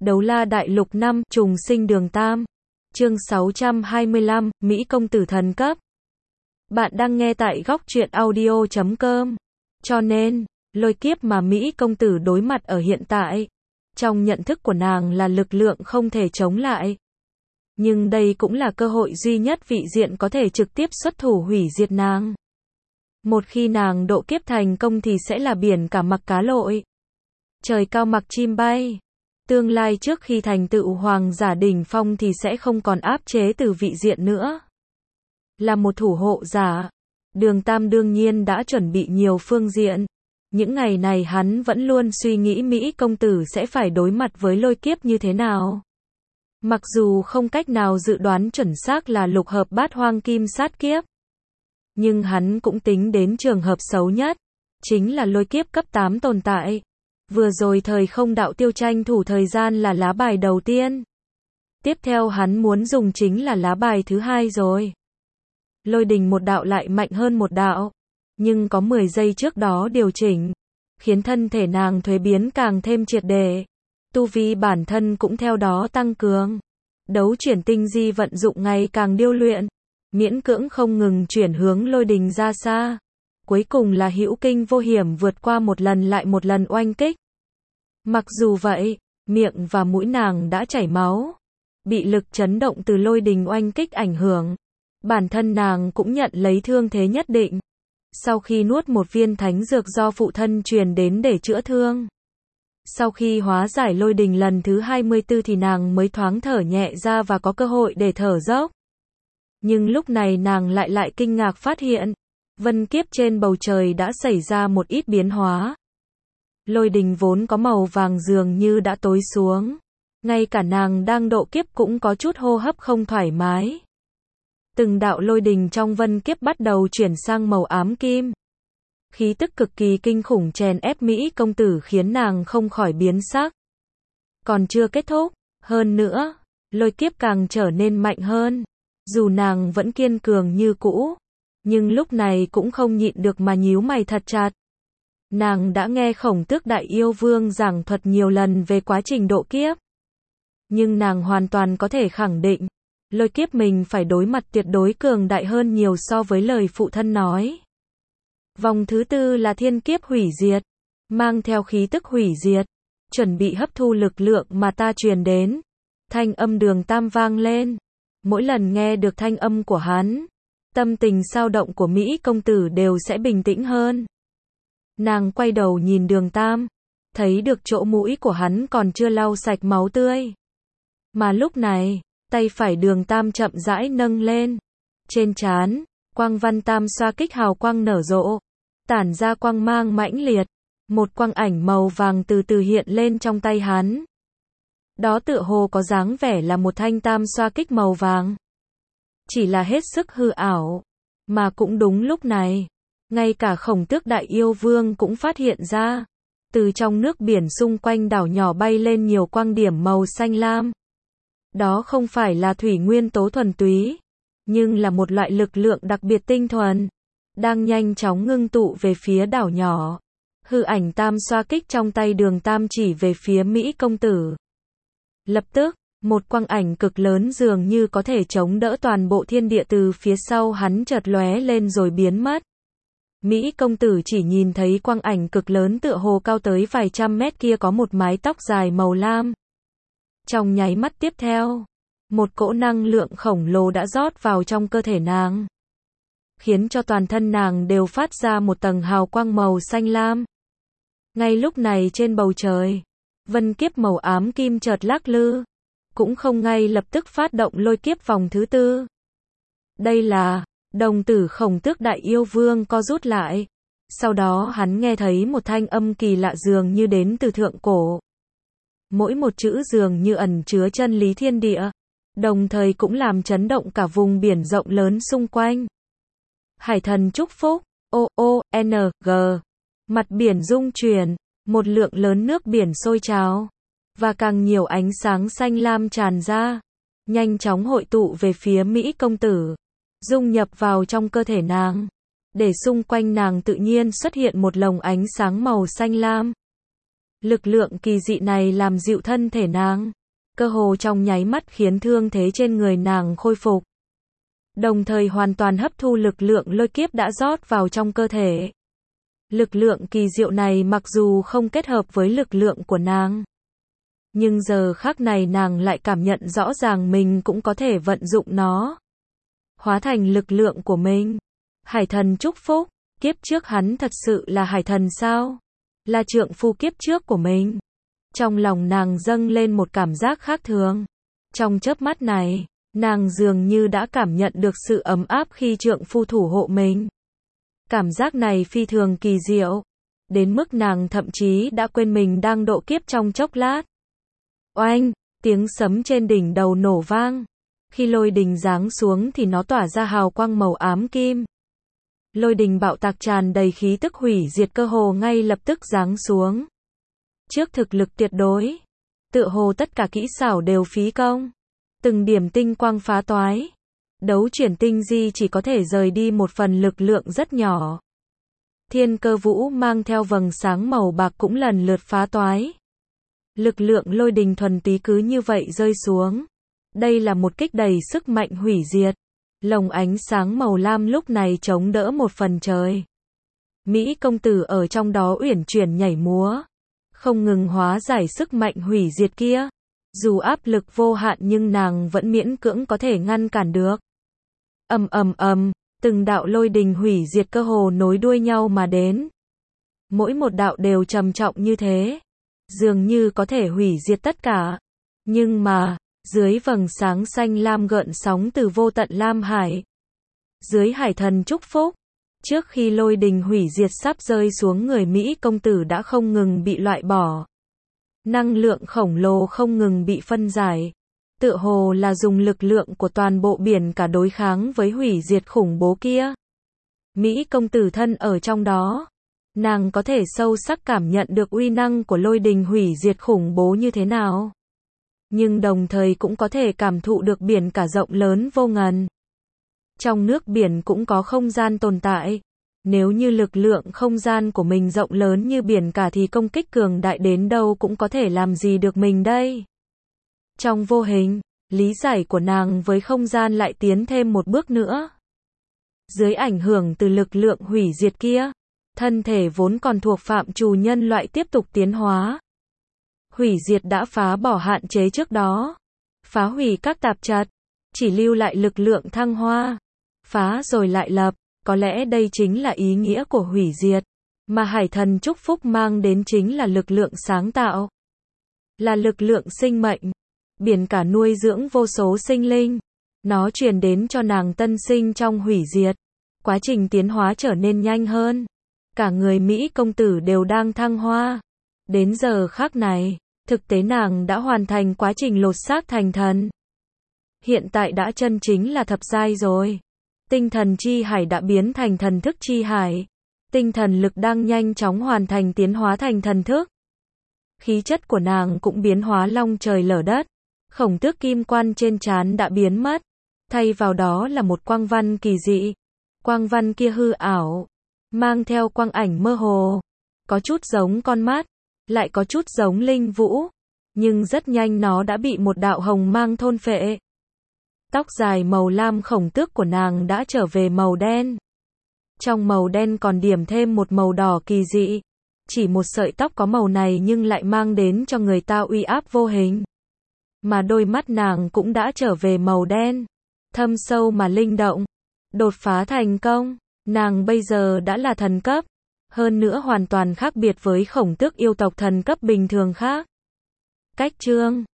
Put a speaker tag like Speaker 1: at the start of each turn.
Speaker 1: Đấu la đại lục 5, trùng sinh đường Tam. Chương 625, Mỹ công tử thần cấp. Bạn đang nghe tại góc truyện audio.com. Cho nên, lôi kiếp mà Mỹ công tử đối mặt ở hiện tại, trong nhận thức của nàng là lực lượng không thể chống lại. Nhưng đây cũng là cơ hội duy nhất vị diện có thể trực tiếp xuất thủ hủy diệt nàng. Một khi nàng độ kiếp thành công thì sẽ là biển cả mặc cá lội, trời cao mặc chim bay. Tương lai trước khi thành tựu hoàng giả đỉnh phong thì sẽ không còn áp chế từ vị diện nữa. Là một thủ hộ giả, Đường Tam đương nhiên đã chuẩn bị nhiều phương diện. Những ngày này hắn vẫn luôn suy nghĩ Mỹ công tử sẽ phải đối mặt với lôi kiếp như thế nào. Mặc dù không cách nào dự đoán chuẩn xác là lục hợp bát hoang kim sát kiếp, nhưng hắn cũng tính đến trường hợp xấu nhất, chính là lôi kiếp cấp 8 tồn tại. Vừa rồi thời không đạo tiêu tranh thủ thời gian là lá bài đầu tiên. Tiếp theo hắn muốn dùng chính là lá bài thứ hai rồi. Lôi đình một đạo lại mạnh hơn một đạo, nhưng có 10 giây trước đó điều chỉnh, khiến thân thể nàng thuế biến càng thêm triệt để. Tu vi bản thân cũng theo đó tăng cường. Đấu chuyển tinh di vận dụng ngày càng điêu luyện, miễn cưỡng không ngừng chuyển hướng lôi đình ra xa. Cuối cùng là hữu kinh vô hiểm vượt qua một lần lại một lần oanh kích. Mặc dù vậy, miệng và mũi nàng đã chảy máu, bị lực chấn động từ lôi đình oanh kích ảnh hưởng. Bản thân nàng cũng nhận lấy thương thế nhất định. Sau khi nuốt một viên thánh dược do phụ thân truyền đến để chữa thương. Sau khi hóa giải lôi đình lần thứ 24 thì nàng mới thoáng thở nhẹ ra và có cơ hội để thở dốc. Nhưng lúc này nàng lại kinh ngạc phát hiện, vân kiếp trên bầu trời đã xảy ra một ít biến hóa. Lôi đình vốn có màu vàng dường như đã tối xuống. Ngay cả nàng đang độ kiếp cũng có chút hô hấp không thoải mái. Từng đạo lôi đình trong vân kiếp bắt đầu chuyển sang màu ám kim. Khí tức cực kỳ kinh khủng chèn ép Mỹ công tử khiến nàng không khỏi biến sắc. Còn chưa kết thúc, hơn nữa, lôi kiếp càng trở nên mạnh hơn. Dù nàng vẫn kiên cường như cũ, nhưng lúc này cũng không nhịn được mà nhíu mày thật chặt. Nàng đã nghe Khổng Tước Đại Yêu Vương giảng thuật nhiều lần về quá trình độ kiếp. Nhưng nàng hoàn toàn có thể khẳng định, lôi kiếp mình phải đối mặt tuyệt đối cường đại hơn nhiều so với lời phụ thân nói. Vòng thứ tư là thiên kiếp hủy diệt, mang theo khí tức hủy diệt, chuẩn bị hấp thu lực lượng mà ta truyền đến. Thanh âm Đường Tam vang lên. Mỗi lần nghe được thanh âm của hắn, tâm tình xao động của Mỹ công tử đều sẽ bình tĩnh hơn. Nàng quay đầu nhìn Đường Tam, thấy được chỗ mũi của hắn còn chưa lau sạch máu tươi. Mà lúc này, tay phải Đường Tam chậm rãi nâng lên. Trên trán, quang văn tam xoa kích hào quang nở rộ, tản ra quang mang mãnh liệt. Một quang ảnh màu vàng từ từ hiện lên trong tay hắn. Đó tựa hồ có dáng vẻ là một thanh tam xoa kích màu vàng. Chỉ là hết sức hư ảo. Mà cũng đúng lúc này, ngay cả Khổng Tước Đại Yêu Vương cũng phát hiện ra. Từ trong nước biển xung quanh đảo nhỏ bay lên nhiều quang điểm màu xanh lam. Đó không phải là thủy nguyên tố thuần túy, nhưng là một loại lực lượng đặc biệt tinh thuần, đang nhanh chóng ngưng tụ về phía đảo nhỏ. Hư ảnh tam xoa kích trong tay Đường Tam chỉ về phía Mỹ công tử. Lập tức, một quang ảnh cực lớn dường như có thể chống đỡ toàn bộ thiên địa từ phía sau hắn chợt lóe lên rồi biến mất. Mỹ công tử chỉ nhìn thấy quang ảnh cực lớn tựa hồ cao tới vài trăm mét kia có một mái tóc dài màu lam. Trong nháy mắt tiếp theo, một cỗ năng lượng khổng lồ đã rót vào trong cơ thể nàng, khiến cho toàn thân nàng đều phát ra một tầng hào quang màu xanh lam. Ngay lúc này trên bầu trời, vân kiếp màu ám kim chợt lắc lư, cũng không ngay lập tức phát động lôi kiếp vòng thứ tư. Đây là, đồng tử Khổng Tước Đại Yêu Vương co rút lại. Sau đó hắn nghe thấy một thanh âm kỳ lạ dường như đến từ thượng cổ. Mỗi một chữ dường như ẩn chứa chân lý thiên địa, đồng thời cũng làm chấn động cả vùng biển rộng lớn xung quanh. Hải thần chúc phúc, O-O-N-G. Mặt biển rung chuyển, một lượng lớn nước biển sôi trào, và càng nhiều ánh sáng xanh lam tràn ra, nhanh chóng hội tụ về phía Mỹ công tử, dung nhập vào trong cơ thể nàng, để xung quanh nàng tự nhiên xuất hiện một lồng ánh sáng màu xanh lam. Lực lượng kỳ dị này làm dịu thân thể nàng, cơ hồ trong nháy mắt khiến thương thế trên người nàng khôi phục. Đồng thời hoàn toàn hấp thu lực lượng lôi kiếp đã rót vào trong cơ thể. Lực lượng kỳ diệu này mặc dù không kết hợp với lực lượng của nàng, nhưng giờ khắc này nàng lại cảm nhận rõ ràng mình cũng có thể vận dụng nó, hóa thành lực lượng của mình. Hải thần chúc phúc, kiếp trước hắn thật sự là hải thần sao? Là trượng phu kiếp trước của mình. Trong lòng nàng dâng lên một cảm giác khác thường. Trong chớp mắt này, nàng dường như đã cảm nhận được sự ấm áp khi trượng phu thủ hộ mình. Cảm giác này phi thường kỳ diệu, đến mức nàng thậm chí đã quên mình đang độ kiếp trong chốc lát. Oanh, tiếng sấm trên đỉnh đầu nổ vang. Khi lôi đình giáng xuống thì nó tỏa ra hào quang màu ám kim. Lôi đình bạo tạc tràn đầy khí tức hủy diệt cơ hồ ngay lập tức giáng xuống. Trước thực lực tuyệt đối, tựa hồ tất cả kỹ xảo đều phí công. Từng điểm tinh quang phá toái. Đấu chuyển tinh di chỉ có thể rời đi một phần lực lượng rất nhỏ. Thiên cơ vũ mang theo vầng sáng màu bạc cũng lần lượt phá toái. Lực lượng lôi đình thuần túy cứ như vậy rơi xuống. Đây là một kích đầy sức mạnh hủy diệt. Lồng ánh sáng màu lam lúc này chống đỡ một phần trời. Mỹ công tử ở trong đó uyển chuyển nhảy múa, không ngừng hóa giải sức mạnh hủy diệt kia. Dù áp lực vô hạn nhưng nàng vẫn miễn cưỡng có thể ngăn cản được. Ầm ầm ầm, từng đạo lôi đình hủy diệt cơ hồ nối đuôi nhau mà đến. Mỗi một đạo đều trầm trọng như thế, dường như có thể hủy diệt tất cả. Nhưng mà, dưới vầng sáng xanh lam gợn sóng từ vô tận lam hải, dưới hải thần chúc phúc, trước khi lôi đình hủy diệt sắp rơi xuống người Mỹ công tử đã không ngừng bị loại bỏ. Năng lượng khổng lồ không ngừng bị phân giải, tựa hồ là dùng lực lượng của toàn bộ biển cả đối kháng với hủy diệt khủng bố kia. Mỹ công tử thân ở trong đó, nàng có thể sâu sắc cảm nhận được uy năng của lôi đình hủy diệt khủng bố như thế nào. Nhưng đồng thời cũng có thể cảm thụ được biển cả rộng lớn vô ngần. Trong nước biển cũng có không gian tồn tại. Nếu như lực lượng không gian của mình rộng lớn như biển cả thì công kích cường đại đến đâu cũng có thể làm gì được mình đây. Trong vô hình, lý giải của nàng với không gian lại tiến thêm một bước nữa. Dưới ảnh hưởng từ lực lượng hủy diệt kia, thân thể vốn còn thuộc phạm trù nhân loại tiếp tục tiến hóa. Hủy diệt đã phá bỏ hạn chế trước đó, phá hủy các tạp chất, chỉ lưu lại lực lượng thăng hoa, phá rồi lại lập. Có lẽ đây chính là ý nghĩa của hủy diệt, mà hải thần chúc phúc mang đến chính là lực lượng sáng tạo, là lực lượng sinh mệnh. Biển cả nuôi dưỡng vô số sinh linh, nó truyền đến cho nàng tân sinh trong hủy diệt. Quá trình tiến hóa trở nên nhanh hơn, cả người Mỹ công tử đều đang thăng hoa. Đến giờ khắc này, thực tế nàng đã hoàn thành quá trình lột xác thành thần. Hiện tại đã chân chính là thập giai rồi. Tinh thần chi hải đã biến thành thần thức chi hải. Tinh thần lực đang nhanh chóng hoàn thành tiến hóa thành thần thức. Khí chất của nàng cũng biến hóa long trời lở đất. Khổng tước kim quan trên trán đã biến mất. Thay vào đó là một quang văn kỳ dị. Quang văn kia hư ảo, mang theo quang ảnh mơ hồ. Có chút giống con mắt, lại có chút giống linh vũ. Nhưng rất nhanh nó đã bị một đạo hồng mang thôn phệ. Tóc dài màu lam khổng tước của nàng đã trở về màu đen. Trong màu đen còn điểm thêm một màu đỏ kỳ dị. Chỉ một sợi tóc có màu này nhưng lại mang đến cho người ta uy áp vô hình. Mà đôi mắt nàng cũng đã trở về màu đen, thâm sâu mà linh động. Đột phá thành công, nàng bây giờ đã là thần cấp. Hơn nữa hoàn toàn khác biệt với khổng tước yêu tộc thần cấp bình thường khác. Cách chương